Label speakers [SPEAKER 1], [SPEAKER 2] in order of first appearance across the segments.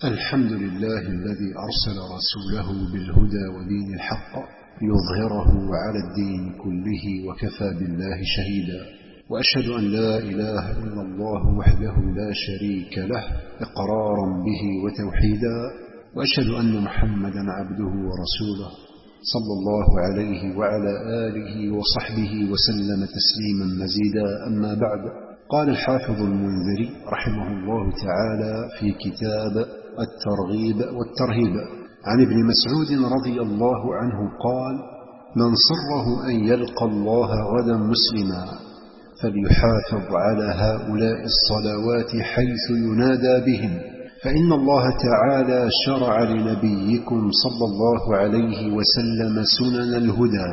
[SPEAKER 1] الحمد لله الذي أرسل رسوله بالهدى ودين الحق ليظهره على الدين كله وكفى بالله شهيدا. وأشهد أن لا إله إلا الله وحده لا شريك له إقرارا به وتوحيدا، وأشهد أن محمدا عبده ورسوله صلى الله عليه وعلى آله وصحبه وسلم تسليما مزيدا. أما بعد، قال الحافظ المنذري رحمه الله تعالى في كتاب الترغيب والترهيب عن ابن مسعود رضي الله عنه قال: من صره أن يلقى الله غدا مسلما فليحافظ على هؤلاء الصلوات حيث ينادى بهم، فإن الله تعالى شرع لنبيكم صلى الله عليه وسلم سنن الهدى،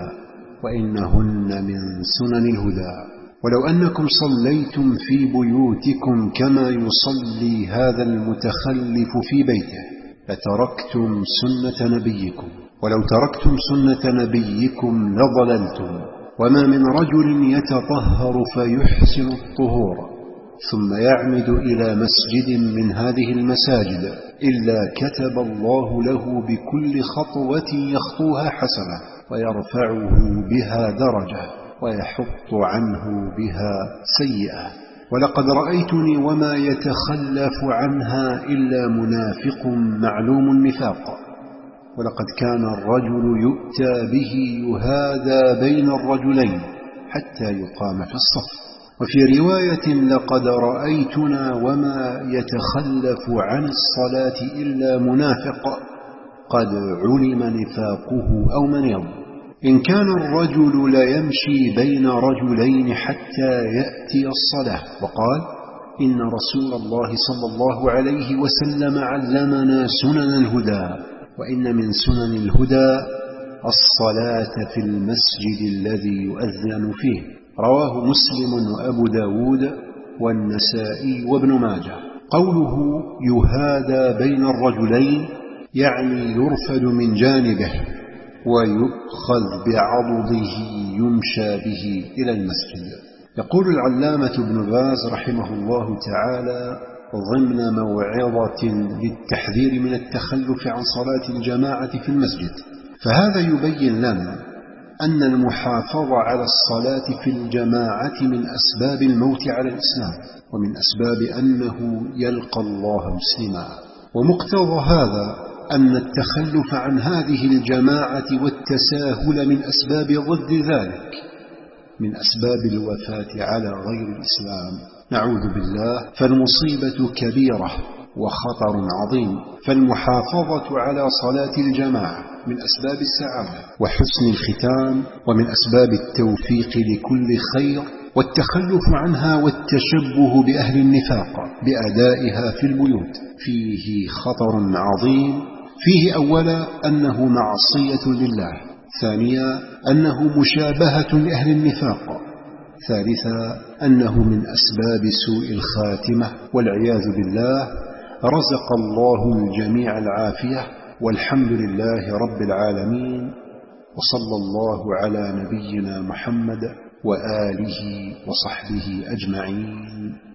[SPEAKER 1] وإنهن من سنن الهدى. ولو أنكم صليتم في بيوتكم كما يصلي هذا المتخلف في بيته لتركتم سنة نبيكم، ولو تركتم سنة نبيكم لضللتم. وما من رجل يتطهر فيحسن الطهور ثم يعمد إلى مسجد من هذه المساجد إلا كتب الله له بكل خطوة يخطوها حسنة، ويرفعه بها درجة، ويحط عنه بها سيئة. ولقد رأيتني وما يتخلف عنها إلا منافق معلوم النفاق. ولقد كان الرجل يؤتى به يهادى بين الرجلين حتى يقام في الصف. وفي رواية: لقد رأيتنا وما يتخلف عن الصلاة إلا منافق قد علم نفاقه أو من يظن. إن كان الرجل ليمشي بين رجلين حتى يأتي الصلاة. وقال: إن رسول الله صلى الله عليه وسلم علمنا سنن الهدى، وإن من سنن الهدى الصلاة في المسجد الذي يؤذن فيه. رواه مسلم وأبو داود والنسائي وابن ماجه. قوله يهادى بين الرجلين يعني يرفد من جانبه ويؤخذ بعضده يمشى به إلى المسجد. يقول العلامة ابن باز رحمه الله تعالى ضمن موعظة للتحذير من التخلف عن صلاة الجماعة في المسجد: فهذا يبين لنا أن المحافظة على الصلاة في الجماعة من أسباب الموت على الإسلام، ومن أسباب أنه يلقى الله مسلما. ومقتضى هذا أن التخلف عن هذه الجماعة والتساهل من أسباب ضد ذلك، من أسباب الوفاة على غير الإسلام، نعوذ بالله. فالمصيبة كبيرة وخطر عظيم. فالمحافظة على صلاة الجماعة من أسباب السعادة وحسن الختام، ومن أسباب التوفيق لكل خير. والتخلف عنها والتشبه بأهل النفاق بأدائها في البيوت فيه خطر عظيم. فيه أولا أنه معصية لله، ثانيا أنه مشابهة لأهل النفاق، ثالثا أنه من أسباب سوء الخاتمة والعياذ بالله. رزق الله الجميع العافية، والحمد لله رب العالمين، وصلى الله على نبينا محمد وآله وصحبه أجمعين.